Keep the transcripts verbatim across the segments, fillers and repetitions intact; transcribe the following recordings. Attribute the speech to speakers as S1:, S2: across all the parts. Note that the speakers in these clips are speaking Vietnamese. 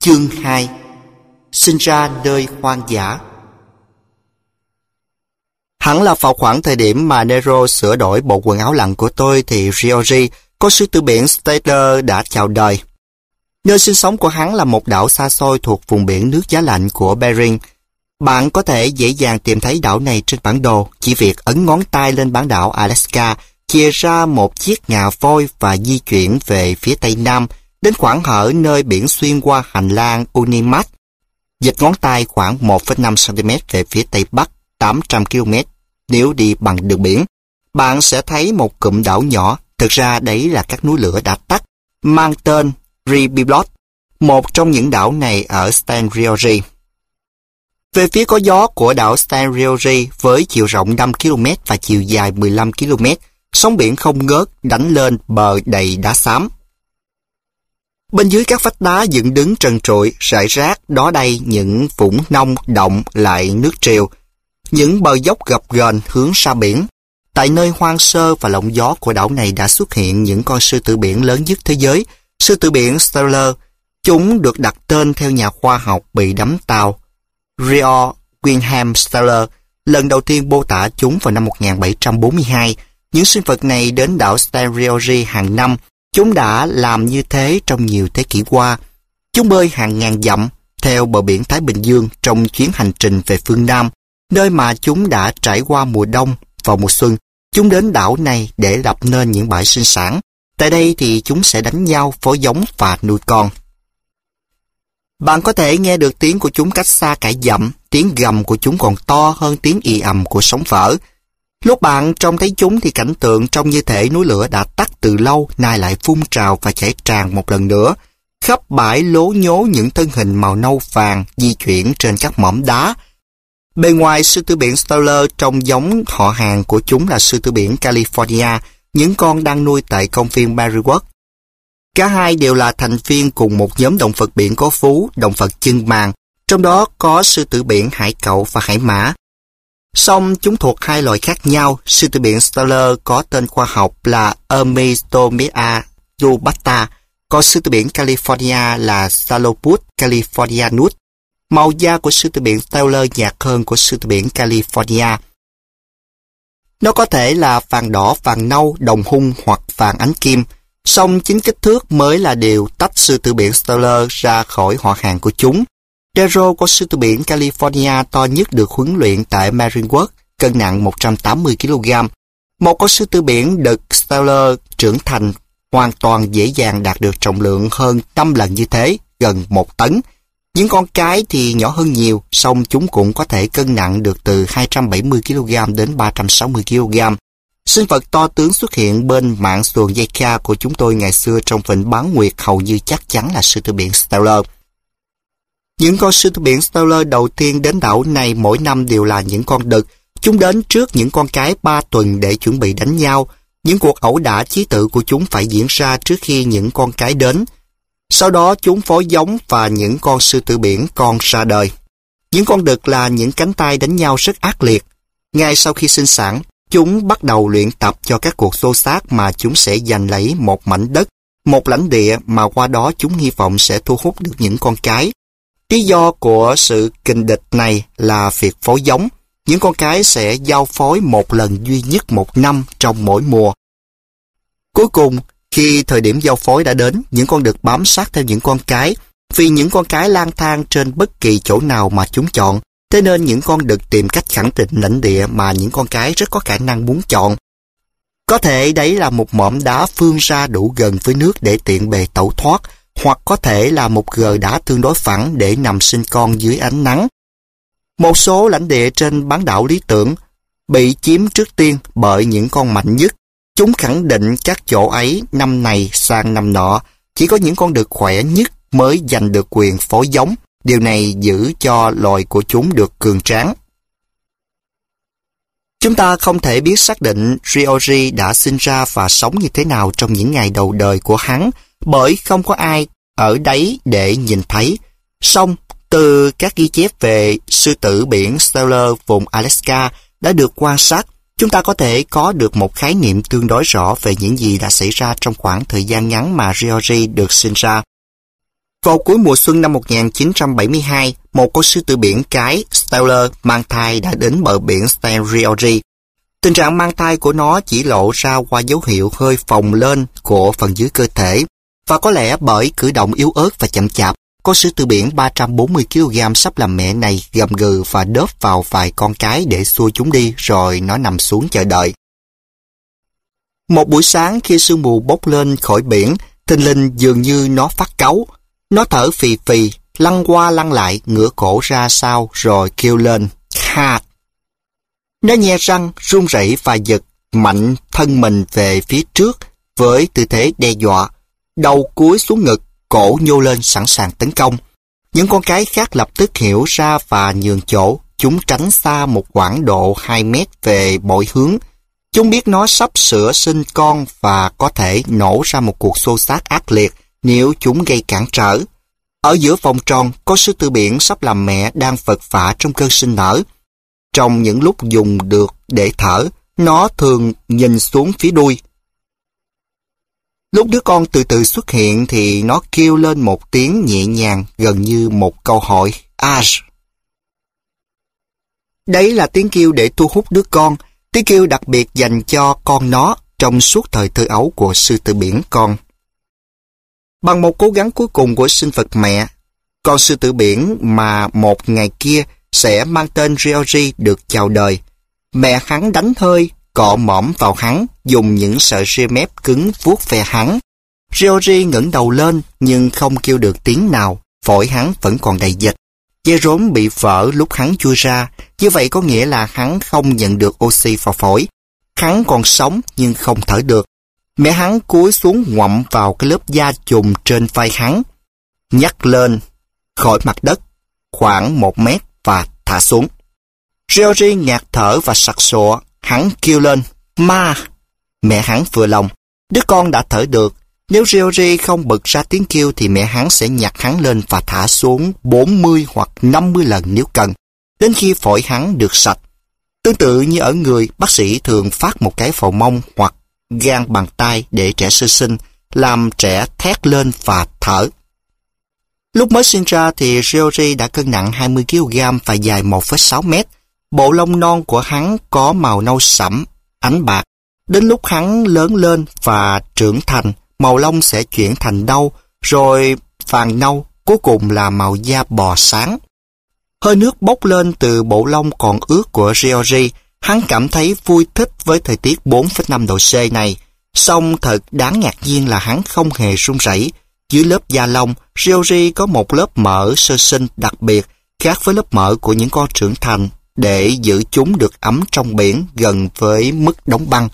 S1: Chương hai. Sinh ra nơi hoang dã. Hẳn là vào khoảng thời điểm mà Nero sửa đổi bộ quần áo lặn của tôi thì Ryoji, con sư tử biển Statler đã chào đời. Nơi sinh sống của hắn là một đảo xa xôi thuộc vùng biển nước giá lạnh của Bering. Bạn có thể dễ dàng tìm thấy đảo này trên bản đồ, chỉ việc ấn ngón tay lên bán đảo Alaska, chìa ra một chiếc ngà voi và di chuyển về phía tây nam, đến khoảng hở nơi biển xuyên qua hành lang Unimat. Dịch ngón tay khoảng một phẩy năm xăng-ti-mét về phía tây bắc tám trăm ki lô mét nếu đi bằng đường biển. Bạn sẽ thấy một cụm đảo nhỏ, thực ra đấy là các núi lửa đã tắt, mang tên Ribiblot, một trong những đảo này ở Stanryoji. Về phía có gió của đảo Stanryoji với chiều rộng năm ki lô mét và chiều dài mười lăm ki lô mét, sóng biển không ngớt đánh lên bờ đầy đá xám. Bên dưới các vách đá dựng đứng trần trụi, rải rác đó đây những vũng nông động lại nước triều, những bờ dốc gập ghềnh hướng ra biển. Tại nơi hoang sơ và lộng gió của đảo này đã xuất hiện những con sư tử biển lớn nhất thế giới, sư tử biển Statler. Chúng được đặt tên theo nhà khoa học bị đắm tàu Rio Wilhelm Statler, lần đầu tiên mô tả chúng vào năm một nghìn bảy trăm bốn mươi hai. Những sinh vật này đến đảo Stanryoji hàng năm. Chúng đã làm như thế trong nhiều thế kỷ qua. Chúng bơi hàng ngàn dặm theo bờ biển Thái Bình Dương trong chuyến hành trình về phương Nam, nơi mà chúng đã trải qua mùa đông. Vào mùa xuân, chúng đến đảo này để lập nên những bãi sinh sản. Tại đây thì chúng sẽ đánh nhau, phối giống và nuôi con. Bạn có thể nghe được tiếng của chúng cách xa cả dặm, tiếng gầm của chúng còn to hơn tiếng ì ầm của sóng vỡ. Lúc bạn trông thấy chúng thì cảnh tượng trông như thể núi lửa đã tắt từ lâu, nay lại phun trào và chảy tràn một lần nữa. Khắp bãi lố nhố những thân hình màu nâu vàng di chuyển trên các mỏm đá. Bề ngoài sư tử biển Statler trông giống họ hàng của chúng là sư tử biển California, những con đang nuôi tại công viên Berryworth. Cả hai đều là thành viên cùng một nhóm động vật biển có vú, động vật chân màng, trong đó có sư tử biển hải cẩu và hải mã. Song chúng thuộc hai loài khác nhau. Sư tử biển Statler có tên khoa học là Ermistomia rubata, còn sư tử biển California là Salopus californianus. Màu da của sư tử biển Statler nhạt hơn của sư tử biển California. Nó có thể là vàng đỏ, vàng nâu, đồng hung hoặc vàng ánh kim. Song chính kích thước mới là điều tách sư tử biển Statler ra khỏi họ hàng của chúng. Nero của sư tử biển California to nhất được huấn luyện tại Berryworth, cân nặng một trăm tám mươi ki lô gam. Một con sư tử biển đực Statler trưởng thành hoàn toàn dễ dàng đạt được trọng lượng hơn năm lần như thế, gần một tấn. Những con cái thì nhỏ hơn nhiều, song chúng cũng có thể cân nặng được từ hai trăm bảy mươi ki lô gam đến ba trăm sáu mươi ki lô gam. Sinh vật to tướng xuất hiện bên mạn xuồng dây ca của chúng tôi ngày xưa trong vịnh Bán Nguyệt hầu như chắc chắn là sư tử biển Statler. Những con sư tử biển Statler đầu tiên đến đảo này mỗi năm đều là những con đực. Chúng đến trước những con cái ba tuần để chuẩn bị đánh nhau. Những cuộc ẩu đả chí tử của chúng phải diễn ra trước khi những con cái đến. Sau đó chúng phối giống và những con sư tử biển con ra đời. Những con đực là những cánh tay đánh nhau rất ác liệt. Ngay sau khi sinh sản, chúng bắt đầu luyện tập cho các cuộc xô xát mà chúng sẽ giành lấy một mảnh đất, một lãnh địa mà qua đó chúng hy vọng sẽ thu hút được những con cái. Lý do của sự kình địch này là việc phối giống. Những con cái sẽ giao phối một lần duy nhất một năm trong mỗi mùa. Cuối cùng, khi thời điểm giao phối đã đến, những con đực bám sát theo những con cái, vì những con cái lang thang trên bất kỳ chỗ nào mà chúng chọn. Thế nên những con đực tìm cách khẳng định lãnh địa mà những con cái rất có khả năng muốn chọn. Có thể đấy là một mỏm đá phương ra đủ gần với nước để tiện bề tẩu thoát, hoặc có thể là một gờ đá tương đối phẳng để nằm sinh con dưới ánh nắng. Một số lãnh địa trên bán đảo lý tưởng bị chiếm trước tiên bởi những con mạnh nhất. Chúng khẳng định các chỗ ấy năm này sang năm nọ. Chỉ có những con đực khỏe nhất mới giành được quyền phối giống. Điều này giữ cho loài của chúng được cường tráng. Chúng ta không thể biết xác định Ryoji đã sinh ra và sống như thế nào trong những ngày đầu đời của hắn, bởi không có ai ở đấy để nhìn thấy. Song, từ các ghi chép về sư tử biển Statler vùng Alaska đã được quan sát, chúng ta có thể có được một khái niệm tương đối rõ về những gì đã xảy ra trong khoảng thời gian ngắn mà Ryoji được sinh ra. Vào cuối mùa xuân năm một nghìn chín trăm bảy mươi hai, một con sư tử biển cái Stellar mang thai đã đến bờ biển San Giorgio. Tình trạng mang thai của nó chỉ lộ ra qua dấu hiệu hơi phồng lên của phần dưới cơ thể, và có lẽ bởi cử động yếu ớt và chậm chạp, con sư tử biển ba trăm bốn mươi ki lô gam sắp làm mẹ này gầm gừ và đớp vào vài con cái để xua chúng đi, rồi nó nằm xuống chờ đợi. Một buổi sáng khi sương mù bốc lên khỏi biển, thình lình dường như nó phát cáu. Nó thở phì phì, lăn qua lăn lại, ngửa cổ ra sau rồi kêu lên, "Cat!" Nó nhe răng, run rẩy và giật mạnh thân mình về phía trước với tư thế đe dọa, đầu cúi xuống ngực, cổ nhô lên sẵn sàng tấn công. Những con cái khác lập tức hiểu ra và nhường chỗ, chúng tránh xa một quãng độ hai mét về mọi hướng. Chúng biết nó sắp sửa sinh con và có thể nổ ra một cuộc xô xát ác liệt nếu chúng gây cản trở. Ở giữa vòng tròn, có sư tử biển sắp làm mẹ đang vật vã trong cơn sinh nở. Trong những lúc dùng được để thở, nó thường nhìn xuống phía đuôi. Lúc đứa con từ từ xuất hiện thì nó kêu lên một tiếng nhẹ nhàng gần như một câu hỏi, "Ash." Đấy là tiếng kêu để thu hút đứa con, tiếng kêu đặc biệt dành cho con nó trong suốt thời thơ ấu của sư tử biển con. Bằng một cố gắng cuối cùng của sinh vật mẹ, con sư tử biển mà một ngày kia sẽ mang tên Georgie được chào đời. Mẹ hắn đánh hơi, cọ mõm vào hắn, dùng những sợi ria mép cứng vuốt ve hắn. Georgie ngẩng đầu lên nhưng không kêu được tiếng nào, phổi hắn vẫn còn đầy dịch. Dây rốn bị vỡ lúc hắn chui ra, như vậy có nghĩa là hắn không nhận được oxy vào phổi. Hắn còn sống nhưng không thở được. Mẹ hắn cúi xuống ngoặm vào cái lớp da chùm trên vai hắn, nhấc lên khỏi mặt đất khoảng một mét và thả xuống. Georgie ngạt thở và sặc sụa, hắn kêu lên, "Ma!" Mẹ hắn vừa lòng, đứa con đã thở được. Nếu Georgie không bật ra tiếng kêu thì mẹ hắn sẽ nhặt hắn lên và thả xuống bốn mươi hoặc năm mươi lần nếu cần, đến khi phổi hắn được sạch. Tương tự như ở người, bác sĩ thường phát một cái vào mông hoặc gang bằng tay để trẻ sơ sinh, làm trẻ thét lên và thở. Lúc mới sinh ra thì Georgie đã cân nặng hai mươi ki lô gam và dài một phẩy sáu mét. Bộ lông non của hắn có màu nâu sẫm, ánh bạc. Đến lúc hắn lớn lên và trưởng thành, màu lông sẽ chuyển thành nâu, rồi vàng nâu, cuối cùng là màu da bò sáng. Hơi nước bốc lên từ bộ lông còn ướt của Georgie. Hắn cảm thấy vui thích với thời tiết bốn phẩy năm độ C này. Song thật đáng ngạc nhiên là hắn không hề run rẩy. Dưới lớp da lông, Georgie có một lớp mỡ sơ sinh đặc biệt, khác với lớp mỡ của những con trưởng thành, để giữ chúng được ấm trong biển gần với mức đóng băng.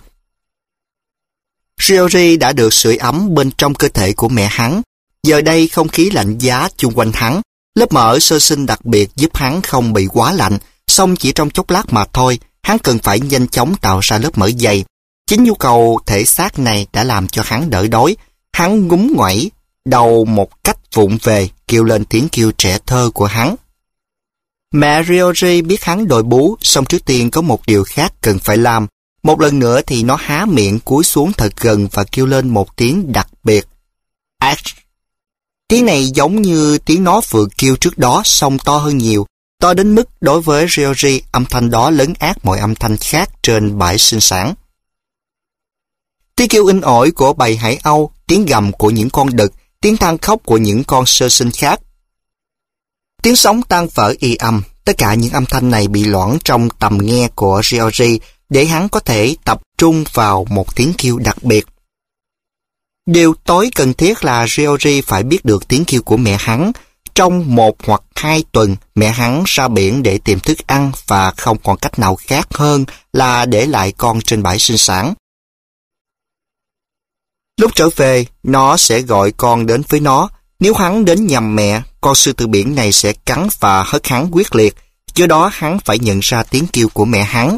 S1: Georgie đã được sưởi ấm bên trong cơ thể của mẹ hắn. Giờ đây không khí lạnh giá chung quanh hắn. Lớp mỡ sơ sinh đặc biệt giúp hắn không bị quá lạnh, song chỉ trong chốc lát mà thôi, hắn cần phải nhanh chóng tạo ra lớp mỡ dày. Chính nhu cầu thể xác này đã làm cho hắn đỡ đói. Hắn ngúng ngoẩy đầu một cách vụng về, kêu lên tiếng kêu trẻ thơ của hắn. Mẹ Georgie biết hắn đòi bú, song trước tiên có một điều khác cần phải làm. Một lần nữa thì nó há miệng cúi xuống thật gần và kêu lên một tiếng đặc biệt. Ash. Tiếng này giống như tiếng nó vừa kêu trước đó, song to hơn nhiều. To đến mức đối với Georgie, âm thanh đó lấn át mọi âm thanh khác trên bãi sinh sản. Tiếng kêu in ỏi của bầy hải âu, tiếng gầm của những con đực, tiếng than khóc của những con sơ sinh khác. Tiếng sóng tan vỡ y âm, tất cả những âm thanh này bị loãng trong tầm nghe của Georgie để hắn có thể tập trung vào một tiếng kêu đặc biệt. Điều tối cần thiết là Georgie phải biết được tiếng kêu của mẹ hắn. Trong một hoặc hai tuần, mẹ hắn ra biển để tìm thức ăn và không còn cách nào khác hơn là để lại con trên bãi sinh sản. Lúc trở về, nó sẽ gọi con đến với nó. Nếu hắn đến nhầm mẹ, con sư tử biển này sẽ cắn và hất hắn quyết liệt, do đó hắn phải nhận ra tiếng kêu của mẹ hắn.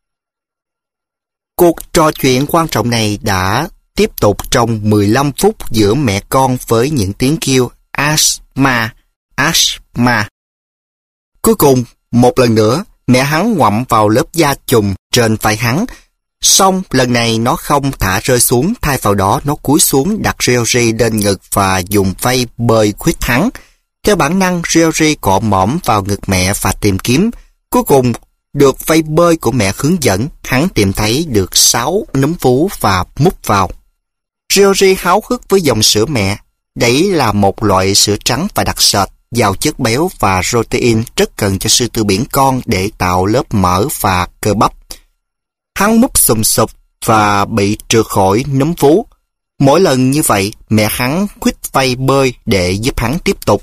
S1: Cuộc trò chuyện quan trọng này đã tiếp tục trong mười lăm phút giữa mẹ con với những tiếng kêu Ashma, Ashma. Cuối cùng, một lần nữa, mẹ hắn ngoặm vào lớp da chùm trên vai hắn. Xong lần này nó không thả rơi xuống, thay vào đó nó cúi xuống đặt Ryoji lên ngực và dùng vây bơi quyết thắng. Theo bản năng, Ryoji cọ mõm vào ngực mẹ và tìm kiếm. Cuối cùng, được vây bơi của mẹ hướng dẫn, hắn tìm thấy được sáu núm vú và múc vào. Ryoji háo hức với dòng sữa mẹ. Đấy là một loại sữa trắng và đặc sệt, giàu chất béo và protein rất cần cho sư tử biển con để tạo lớp mỡ và cơ bắp. Hắn múc sùm sụp và bị trượt khỏi núm vú. Mỗi lần như vậy, mẹ hắn quýt vây bơi để giúp hắn tiếp tục.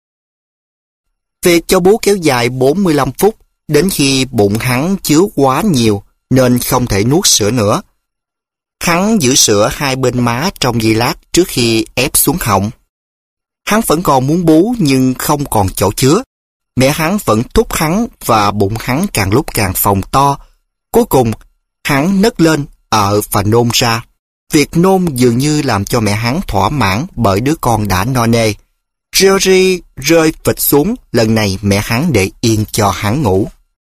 S1: Việc cho bú kéo dài bốn mươi lăm phút, đến khi bụng hắn chứa quá nhiều nên không thể nuốt sữa nữa. Hắn giữ sữa hai bên má trong giây lát trước khi ép xuống họng. Hắn vẫn còn muốn bú nhưng không còn chỗ chứa. Mẹ hắn vẫn thúc hắn và bụng hắn càng lúc càng phồng to. Cuối cùng, hắn nấc lên, ợ và nôn ra. Việc nôn dường như làm cho mẹ hắn thỏa mãn bởi đứa con đã no nê. Ryoji rơi phịch xuống, lần này mẹ hắn để yên cho hắn ngủ.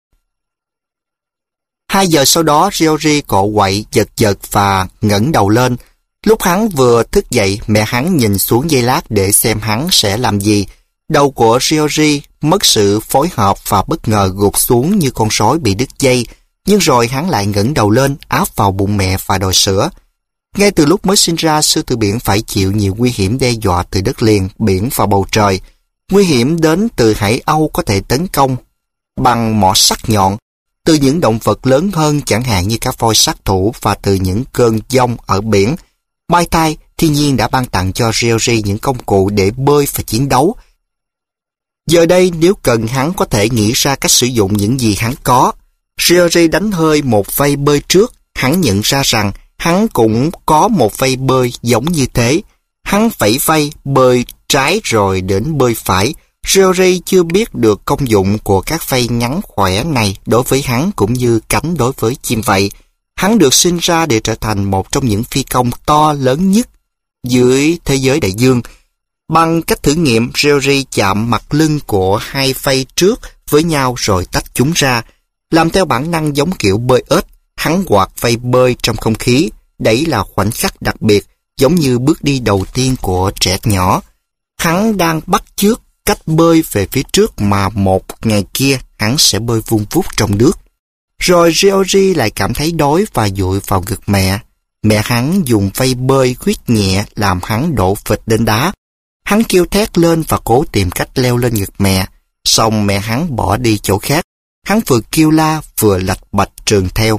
S1: Hai giờ sau đó, Ryoji cọ quậy, giật giật và ngẩng đầu lên. Lúc hắn vừa thức dậy, mẹ hắn nhìn xuống giây lát để xem hắn sẽ làm gì. Đầu của Ryoji mất sự phối hợp và bất ngờ gục xuống như con sói bị đứt dây. Nhưng rồi hắn lại ngẩng đầu lên, áp vào bụng mẹ và đòi sữa. Ngay từ lúc mới sinh ra, sư tử biển phải chịu nhiều nguy hiểm đe dọa từ đất liền, biển và bầu trời. Nguy hiểm đến từ hải âu có thể tấn công bằng mỏ sắc nhọn, từ những động vật lớn hơn chẳng hạn như cá voi sát thủ và từ những cơn giông ở biển. May thay, thiên nhiên đã ban tặng cho Ryoji những công cụ để bơi và chiến đấu. Giờ đây nếu cần hắn có thể nghĩ ra cách sử dụng những gì hắn có. Ryoji đánh hơi một vây bơi trước, hắn nhận ra rằng hắn cũng có một vây bơi giống như thế. Hắn phẩy vây, bơi trái rồi đến bơi phải. Ryoji chưa biết được công dụng của các vây ngắn khỏe này đối với hắn cũng như cánh đối với chim vậy. Hắn được sinh ra để trở thành một trong những phi công to lớn nhất dưới thế giới đại dương. Bằng cách thử nghiệm, Ryoji chạm mặt lưng của hai vây trước với nhau rồi tách chúng ra. Làm theo bản năng giống kiểu bơi ếch, hắn quạt vây bơi trong không khí. Đấy là khoảnh khắc đặc biệt, giống như bước đi đầu tiên của trẻ nhỏ. Hắn đang bắt chước cách bơi về phía trước mà một ngày kia hắn sẽ bơi vun vút trong nước. Rồi Ryoji lại cảm thấy đói và dụi vào ngực mẹ. Mẹ hắn dùng vây bơi quyết nhẹ làm hắn đổ phịch lên đá. Hắn kêu thét lên và cố tìm cách leo lên ngực mẹ. Xong mẹ hắn bỏ đi chỗ khác. Hắn vừa kêu la vừa lạch bạch trườn theo.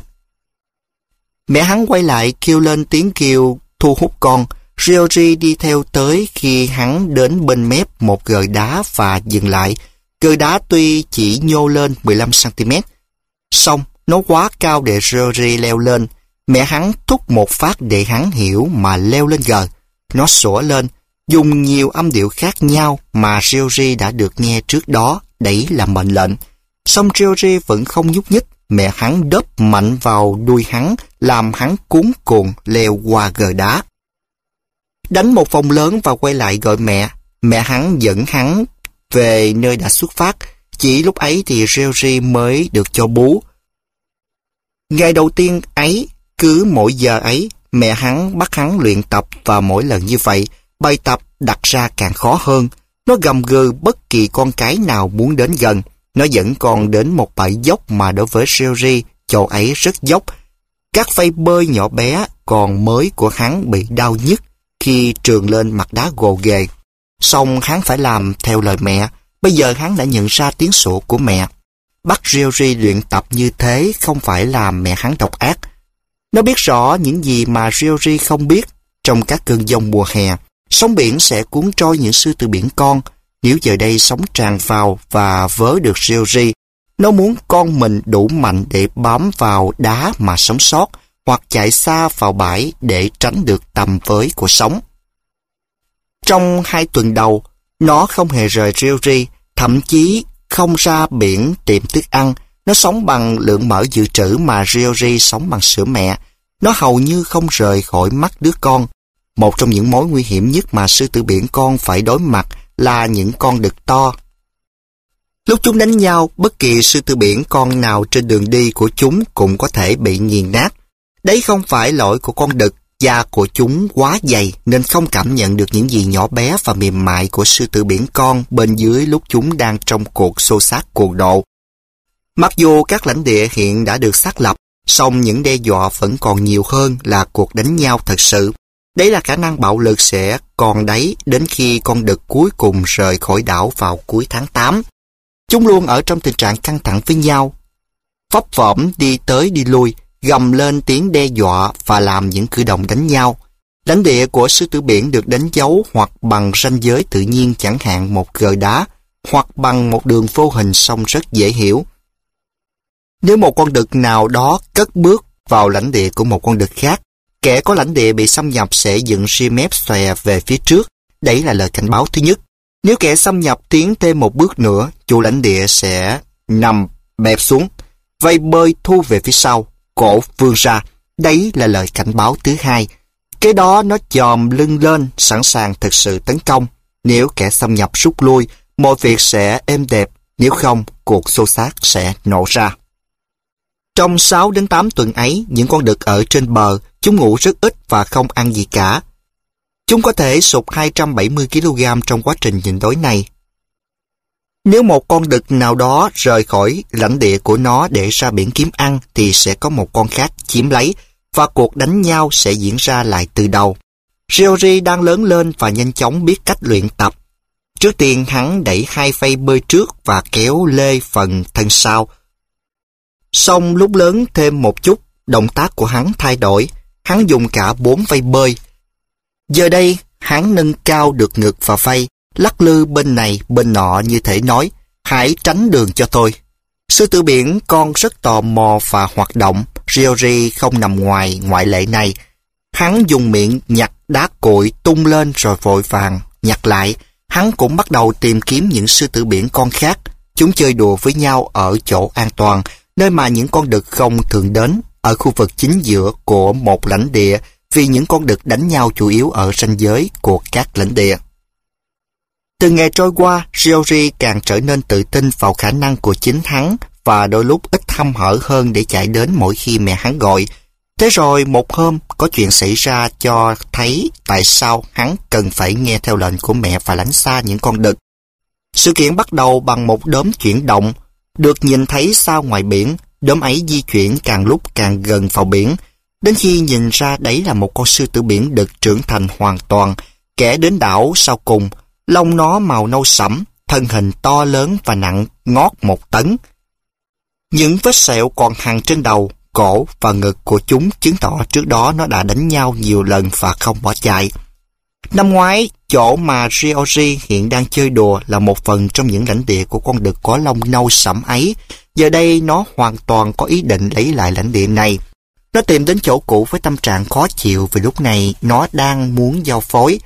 S1: Mẹ hắn quay lại kêu lên tiếng kêu thu hút con. Ryoji đi theo tới khi hắn đến bên mép một gờ đá và dừng lại. Gờ đá tuy chỉ nhô lên mười lăm xăng ti mét. Xong, nó quá cao để Ryoji leo lên. Mẹ hắn thúc một phát để hắn hiểu mà leo lên gờ. Nó sủa lên, dùng nhiều âm điệu khác nhau mà Ryoji đã được nghe trước đó. Đấy là mệnh lệnh. Xong Ryoji vẫn không nhúc nhích. Mẹ hắn đớp mạnh vào đuôi hắn, làm hắn cuống cuồng leo qua gờ đá. Đánh một vòng lớn và quay lại gọi mẹ. Mẹ hắn dẫn hắn về nơi đã xuất phát. Chỉ lúc ấy thì Ryoji mới được cho bú. Ngày đầu tiên ấy, cứ mỗi giờ ấy, mẹ hắn bắt hắn luyện tập và mỗi lần như vậy, bài tập đặt ra càng khó hơn. Nó gầm gừ bất kỳ con cái nào muốn đến gần. Nó dẫn con đến một bãi dốc mà đối với Ryoji, chỗ ấy rất dốc. Các vây bơi nhỏ bé còn mới của hắn bị đau nhức khi trườn lên mặt đá gồ ghề. Xong hắn phải làm theo lời mẹ. Bây giờ hắn đã nhận ra tiếng sủa của mẹ. Bắt Ryoji luyện tập như thế không phải là mẹ hắn độc ác. Nó biết rõ những gì mà Ryoji không biết. Trong các cơn giông mùa hè, sóng biển sẽ cuốn trôi những sư tử biển con. Nếu giờ đây sóng tràn vào và vớ được Ryoji, nó muốn con mình đủ mạnh để bám vào đá mà sống sót, hoặc chạy xa vào bãi để tránh được tầm với của sóng. Trong hai tuần đầu, nó không hề rời Ryoji, thậm chí không ra biển tìm thức ăn. Nó sống bằng lượng mỡ dự trữ mà Ryoji sống bằng sữa mẹ. Nó hầu như không rời khỏi mắt đứa con. Một trong những mối nguy hiểm nhất mà sư tử biển con phải đối mặt là những con đực to. Lúc chúng đánh nhau, bất kỳ sư tử biển con nào trên đường đi của chúng cũng có thể bị nghiền nát. Đấy không phải lỗi của con đực, da của chúng quá dày nên không cảm nhận được những gì nhỏ bé và mềm mại của sư tử biển con bên dưới lúc chúng đang trong cuộc xô xát cuồng độ. Mặc dù các lãnh địa hiện đã được xác lập, song những đe dọa vẫn còn nhiều hơn là cuộc đánh nhau thật sự. Đấy là khả năng bạo lực sẽ còn đấy đến khi con đực cuối cùng rời khỏi đảo vào cuối tháng tám. Chúng luôn ở trong tình trạng căng thẳng với nhau, phấp phỏng đi tới đi lui, gầm lên tiếng đe dọa và làm những cử động đánh nhau. Lãnh địa của sư tử biển được đánh dấu hoặc bằng ranh giới tự nhiên, chẳng hạn một gờ đá, hoặc bằng một đường vô hình song rất dễ hiểu. Nếu một con đực nào đó cất bước vào lãnh địa của một con đực khác, kẻ có lãnh địa bị xâm nhập sẽ dựng ria mép xòe về phía trước. Đấy là lời cảnh báo thứ nhất. Nếu kẻ xâm nhập tiến thêm một bước nữa, chủ lãnh địa sẽ nằm bẹp xuống, vây bơi thu về phía sau, cổ vươn ra. Đấy là lời cảnh báo thứ hai. Cái đó nó chòm lưng lên, sẵn sàng thực sự tấn công. Nếu kẻ xâm nhập rút lui, mọi việc sẽ êm đẹp. Nếu không, cuộc xô xát sẽ nổ ra. Trong sáu đến tám tuần ấy, những con đực ở trên bờ, chúng ngủ rất ít và không ăn gì cả. Chúng có thể sụt hai trăm bảy mươi ki lô gam trong quá trình nhịn đói này. Nếu một con đực nào đó rời khỏi lãnh địa của nó để ra biển kiếm ăn, thì sẽ có một con khác chiếm lấy, và cuộc đánh nhau sẽ diễn ra lại từ đầu. Georgie đang lớn lên và nhanh chóng biết cách luyện tập. Trước tiên hắn đẩy hai phay bơi trước và kéo lê phần thân sau. Xong lúc lớn thêm một chút, động tác của hắn thay đổi. Hắn dùng cả bốn phay bơi. Giờ đây, hắn nâng cao được ngực và phay, lắc lư bên này bên nọ như thể nói, hãy tránh đường cho tôi. Sư tử biển con rất tò mò và hoạt động. Georgie không nằm ngoài ngoại lệ này. Hắn dùng miệng nhặt đá cuội tung lên rồi vội vàng nhặt lại. Hắn cũng bắt đầu tìm kiếm những sư tử biển con khác. Chúng chơi đùa với nhau ở chỗ an toàn, nơi mà những con đực không thường đến, ở khu vực chính giữa của một lãnh địa, vì những con đực đánh nhau chủ yếu ở ranh giới của các lãnh địa. Từ ngày trôi qua, Georgie càng trở nên tự tin vào khả năng của chính hắn và đôi lúc ít hăm hở hơn để chạy đến mỗi khi mẹ hắn gọi. Thế rồi một hôm, có chuyện xảy ra cho thấy tại sao hắn cần phải nghe theo lệnh của mẹ và lánh xa những con đực. Sự kiện bắt đầu bằng một đốm chuyển động, được nhìn thấy sao ngoài biển. Đốm ấy di chuyển càng lúc càng gần vào biển, đến khi nhìn ra đấy là một con sư tử biển đực trưởng thành hoàn toàn. Kẻ đến đảo sau cùng, lông nó màu nâu sẫm, thân hình to lớn và nặng ngót một tấn. Những vết sẹo còn hằn trên đầu, cổ và ngực của chúng chứng tỏ trước đó nó đã đánh nhau nhiều lần và không bỏ chạy. Năm ngoái, chỗ mà Georgie hiện đang chơi đùa là một phần trong những lãnh địa của con đực có lông nâu sẫm ấy. Giờ đây nó hoàn toàn có ý định lấy lại lãnh địa này. Nó tìm đến chỗ cũ với tâm trạng khó chịu vì lúc này nó đang muốn giao phối.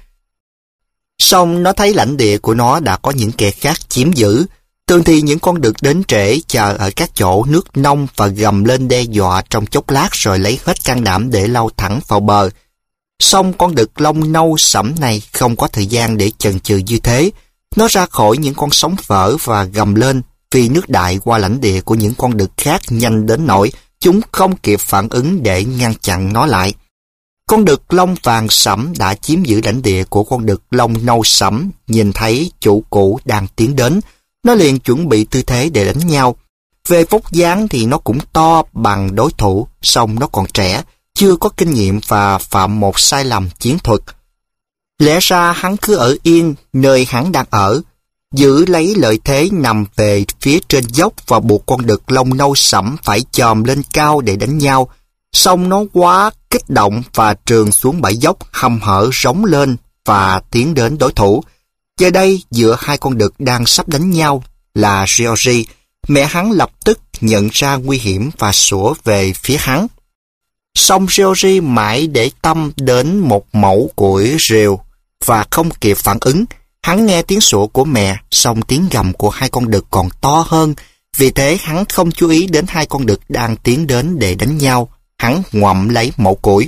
S1: Song nó thấy lãnh địa của nó đã có những kẻ khác chiếm giữ. Thường thì những con đực đến trễ chờ ở các chỗ nước nông và gầm lên đe dọa trong chốc lát rồi lấy hết can đảm để lao thẳng vào bờ. Song con đực lông nâu sẫm này không có thời gian để chần chừ như thế. Nó ra khỏi những con sóng vỡ và gầm lên vì nước đại qua lãnh địa của những con đực khác nhanh đến nỗi chúng không kịp phản ứng để ngăn chặn nó lại. Con đực lông vàng sẫm đã chiếm giữ lãnh địa của con đực lông nâu sẫm, nhìn thấy chủ cũ đang tiến đến. Nó liền chuẩn bị tư thế để đánh nhau. Về vóc dáng thì nó cũng to bằng đối thủ, song nó còn trẻ, chưa có kinh nghiệm và phạm một sai lầm chiến thuật. Lẽ ra hắn cứ ở yên nơi hắn đang ở, giữ lấy lợi thế nằm về phía trên dốc và buộc con đực lông nâu sẫm phải chòm lên cao để đánh nhau. Song nó quá kích động và trườn xuống bãi dốc, hăm hở rống lên và tiến đến đối thủ. Giờ đây, giữa hai con đực đang sắp đánh nhau là Georgie. Mẹ hắn lập tức nhận ra nguy hiểm và sủa về phía hắn. Song Georgie mãi để tâm đến một mẩu củi rìu và không kịp phản ứng. Hắn nghe tiếng sủa của mẹ, song tiếng gầm của hai con đực còn to hơn. Vì thế hắn không chú ý đến hai con đực đang tiến đến để đánh nhau. Hắn ngoậm lấy mẩu củi.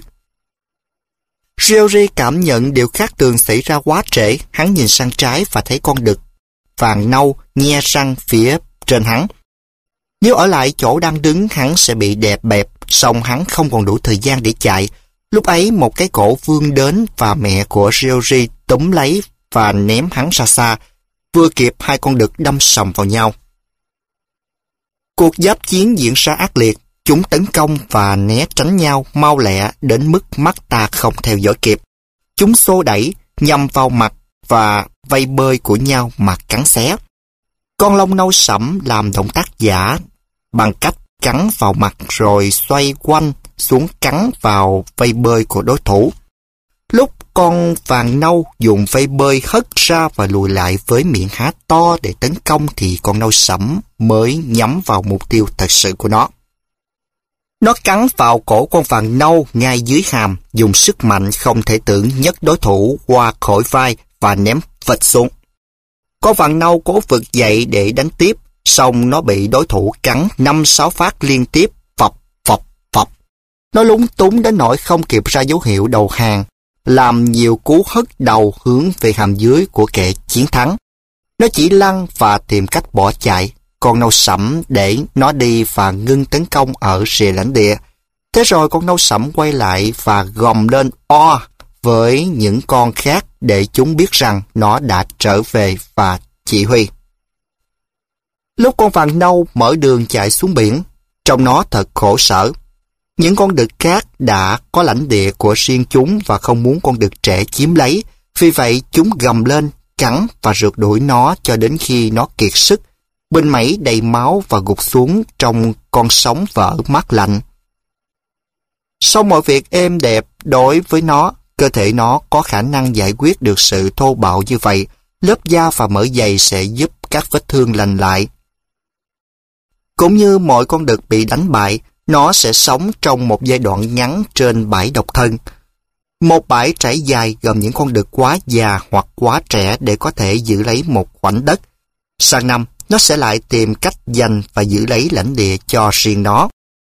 S1: Georgie cảm nhận điều khác thường xảy ra quá trễ. Hắn nhìn sang trái và thấy con đực vàng nâu nhe răng phía trên hắn. Nếu ở lại chỗ đang đứng, hắn sẽ bị đè bẹp. song hắn không còn đủ thời gian để chạy. Lúc ấy một cái cổ vươn đến và mẹ của Ryoji túm lấy và ném hắn ra xa. Vừa kịp hai con đực đâm sầm vào nhau. Cuộc giáp chiến diễn ra ác liệt. Chúng tấn công và né tránh nhau mau lẹ đến mức mắt ta không theo dõi kịp. Chúng xô đẩy, nhằm vào mặt và vây bơi của nhau mà cắn xé. Con long nâu sẫm làm động tác giả bằng cách cắn vào mặt rồi xoay quanh xuống cắn vào vây bơi của đối thủ. Lúc con vàng nâu dùng vây bơi hất ra và lùi lại với miệng há to để tấn công thì con nâu sẫm mới nhắm vào mục tiêu thật sự của nó. Nó cắn vào cổ con vàng nâu ngay dưới hàm, dùng sức mạnh không thể tưởng nhấc đối thủ qua khỏi vai và ném phịch xuống. Con vàng nâu cố vực dậy để đánh tiếp, song nó bị đối thủ cắn năm sáu phát liên tiếp, phập, phập, phập. Nó lúng túng đến nỗi không kịp ra dấu hiệu đầu hàng, làm nhiều cú hất đầu hướng về hàm dưới của kẻ chiến thắng. Nó chỉ lăn và tìm cách bỏ chạy. Con nâu sẫm để nó đi và ngưng tấn công ở rìa lãnh địa. Thế rồi con nâu sẫm quay lại và gầm lên o với những con khác để chúng biết rằng nó đã trở về và chỉ huy. Lúc con vàng nâu mở đường chạy xuống biển, trông nó thật khổ sở. Những con đực khác đã có lãnh địa của riêng chúng và không muốn con đực trẻ chiếm lấy. Vì vậy chúng gầm lên, cắn và rượt đuổi nó cho đến khi nó kiệt sức, bên mẩy đầy máu và gục xuống trong con sóng vỡ mát lạnh. Sau mọi việc êm đẹp đối với nó, cơ thể nó có khả năng giải quyết được sự thô bạo như vậy. Lớp da và mỡ dày sẽ giúp các vết thương lành lại. Cũng như mọi con đực bị đánh bại, nó sẽ sống trong một giai đoạn ngắn trên bãi độc thân. Một bãi trải dài gồm những con đực quá già hoặc quá trẻ để có thể giữ lấy một khoảnh đất. Sang năm, nó sẽ lại tìm cách giành và giữ lấy lãnh địa cho riêng nó.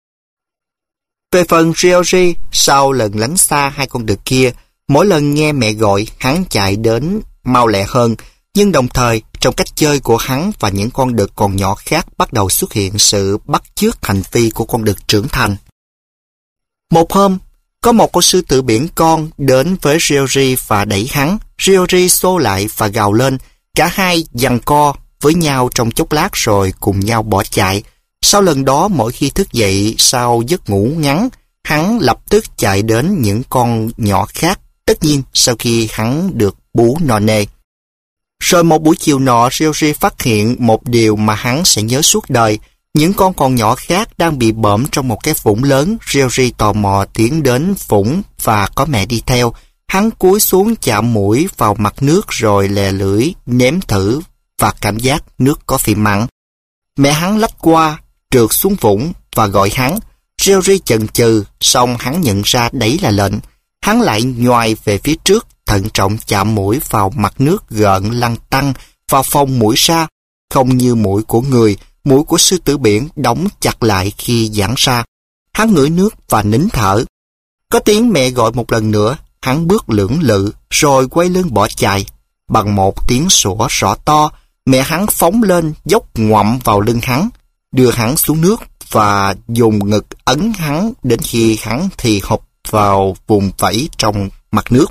S1: Về phần Ryoji, sau lần lánh xa hai con đực kia, mỗi lần nghe mẹ gọi, hắn chạy đến mau lẹ hơn, nhưng đồng thời, trong cách chơi của hắn và những con đực còn nhỏ khác bắt đầu xuất hiện sự bắt chước hành vi của con đực trưởng thành. Một hôm, có một con sư tử biển con đến với Ryoji và đẩy hắn. Ryoji xô lại và gào lên. Cả hai giằng co với nhau trong chốc lát rồi cùng nhau bỏ chạy. Sau lần đó, mỗi khi thức dậy sau giấc ngủ ngắn, hắn lập tức chạy đến những con nhỏ khác, tất nhiên sau khi hắn được bú no nê. Rồi một buổi chiều nọ, Ryoji phát hiện một điều mà hắn sẽ nhớ suốt đời. Những con còn nhỏ khác đang bị bợm trong một cái vũng lớn. Ryoji tò mò tiến đến vũng và có mẹ đi theo. Hắn cúi xuống chạm mũi vào mặt nước rồi lè lưỡi, nếm thử và cảm giác nước có vị mặn. Mẹ hắn lách qua, trượt xuống vũng và gọi hắn. Ryoji chần chừ, xong hắn nhận ra đấy là lệnh. Hắn lại nhoài về phía trước, thận trọng chạm mũi vào mặt nước gợn lăn tăn và phồng mũi ra. Không như mũi của người, mũi của sư tử biển đóng chặt lại khi giãn ra. Hắn ngửi nước và nín thở. Có tiếng mẹ gọi một lần nữa, hắn bước lưỡng lự rồi quay lưng bỏ chạy. Bằng một tiếng sủa rõ to, mẹ hắn phóng lên dốc ngoậm vào lưng hắn, đưa hắn xuống nước và dùng ngực ấn hắn đến khi hắn thì hụp vào vùng vẫy trong mặt nước.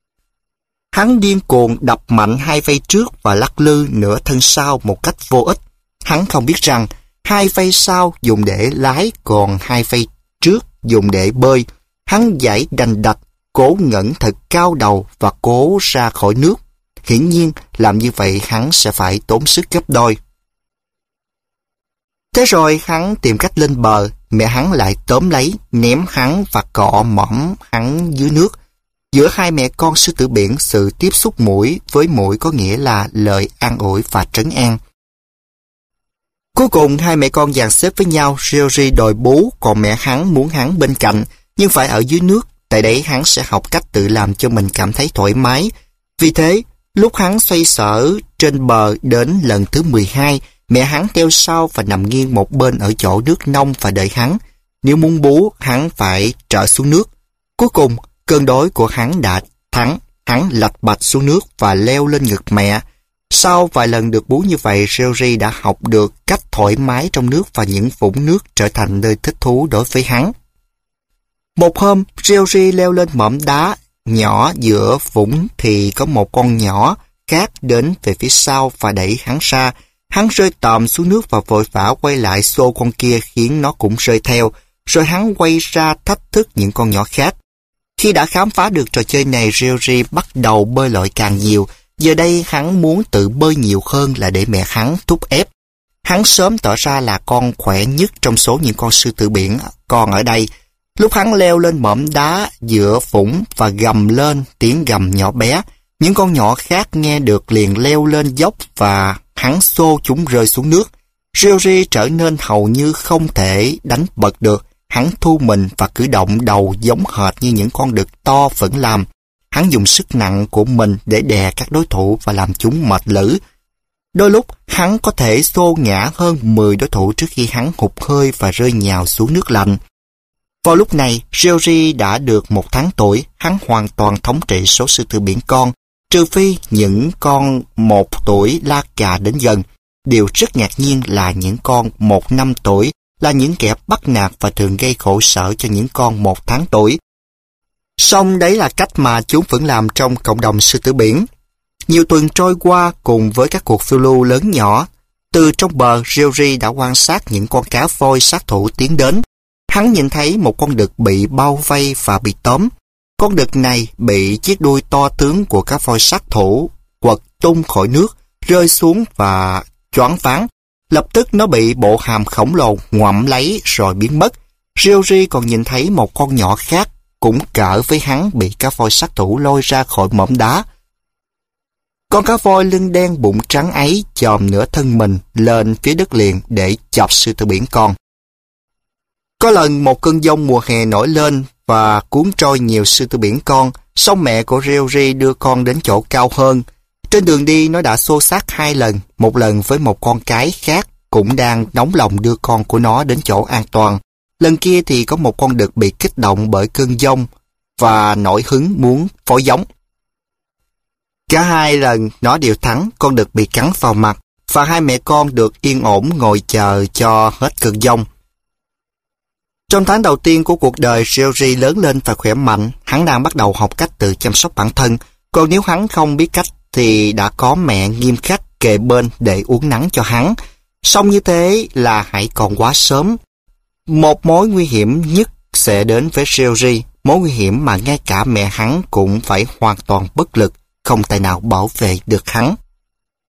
S1: Hắn điên cuồng đập mạnh hai vây trước và lắc lư nửa thân sau một cách vô ích. Hắn không biết rằng hai vây sau dùng để lái, còn hai vây trước dùng để bơi. Hắn giãy đành đạch, cố ngẩng thật cao đầu và cố ra khỏi nước. Hiển nhiên, làm như vậy hắn sẽ phải tốn sức gấp đôi. Thế rồi hắn tìm cách lên bờ, mẹ hắn lại tóm lấy, ném hắn và cọ mõm hắn dưới nước. Giữa hai mẹ con sư tử biển, sự tiếp xúc mũi với mũi có nghĩa là lời an ủi và trấn an. Cuối cùng hai mẹ con dàn xếp với nhau. Ryoji đòi bú, còn mẹ hắn muốn hắn bên cạnh, nhưng phải ở dưới nước. Tại đấy hắn sẽ học cách tự làm cho mình cảm thấy thoải mái. Vì thế, lúc hắn xoay sở trên bờ đến lần thứ mười hai, mẹ hắn theo sau và nằm nghiêng một bên ở chỗ nước nông và đợi hắn. Nếu muốn bú, hắn phải trở xuống nước. Cuối cùng, cơn đói của hắn đã thắng. Hắn lạch bạch xuống nước và leo lên ngực mẹ. Sau vài lần được bú như vậy, Ryoji đã học được cách thoải mái trong nước và những vũng nước trở thành nơi thích thú đối với hắn. Một hôm, Georgie leo lên mỏm đá nhỏ giữa vũng thì có một con nhỏ khác đến về phía sau và đẩy hắn ra. Hắn rơi tòm xuống nước và vội vã quay lại xô con kia khiến nó cũng rơi theo. Rồi hắn quay ra thách thức những con nhỏ khác. Khi đã khám phá được trò chơi này, Georgie bắt đầu bơi lội càng nhiều. Giờ đây hắn muốn tự bơi nhiều hơn là để mẹ hắn thúc ép. Hắn sớm tỏ ra là con khỏe nhất trong số những con sư tử biển còn ở đây. Lúc hắn leo lên mỏm đá giữa vũng và gầm lên tiếng gầm nhỏ bé, những con nhỏ khác nghe được liền leo lên dốc và hắn xô chúng rơi xuống nước. Georgie trở nên hầu như không thể đánh bật được. Hắn thu mình và cử động đầu giống hệt như những con đực to vẫn làm. Hắn dùng sức nặng của mình để đè các đối thủ và làm chúng mệt lử. Đôi lúc, hắn có thể xô ngã hơn mười đối thủ trước khi hắn hụt hơi và rơi nhào xuống nước lạnh. Vào lúc này, Georgie đã được một tháng tuổi. Hắn hoàn toàn thống trị số sư tử biển con, trừ phi những con một tuổi la cà đến gần. Điều rất ngạc nhiên là những con một năm tuổi là những kẻ bắt nạt và thường gây khổ sở cho những con một tháng tuổi. Song đấy là cách mà chúng vẫn làm trong cộng đồng sư tử biển. Nhiều tuần trôi qua cùng với các cuộc phiêu lưu lớn nhỏ. Từ trong bờ, Georgie đã quan sát những con cá voi sát thủ tiến đến. Hắn nhìn thấy một con đực bị bao vây và bị tóm. Con đực này bị chiếc đuôi to tướng của cá voi sát thủ quật tung khỏi nước, rơi xuống và choáng váng. Lập tức nó bị bộ hàm khổng lồ ngoặm lấy rồi biến mất. Georgie còn nhìn thấy một con nhỏ khác cũng cỡ với hắn bị cá voi sát thủ lôi ra khỏi mỏm đá. Con cá voi lưng đen bụng trắng ấy chồm nửa thân mình lên phía đất liền để chọc sư tử biển con. Có lần một cơn giông mùa hè nổi lên và cuốn trôi nhiều sư tử biển con, song mẹ của Georgie đưa con đến chỗ cao hơn. Trên đường đi nó đã xô xát hai lần, một lần với một con cái khác cũng đang nóng lòng đưa con của nó đến chỗ an toàn. Lần kia thì có một con đực bị kích động bởi cơn giông và nổi hứng muốn phối giống. Cả hai lần nó đều thắng, con đực bị cắn vào mặt và hai mẹ con được yên ổn ngồi chờ cho hết cơn giông. Trong tháng đầu tiên của cuộc đời, Georgie lớn lên và khỏe mạnh. Hắn đang bắt đầu học cách tự chăm sóc bản thân. Còn nếu hắn không biết cách thì đã có mẹ nghiêm khắc kề bên để uốn nắn cho hắn. Song như thế là hãy còn quá sớm. Một mối nguy hiểm nhất sẽ đến với Georgie, mối nguy hiểm mà ngay cả mẹ hắn cũng phải hoàn toàn bất lực, không tài nào bảo vệ được hắn.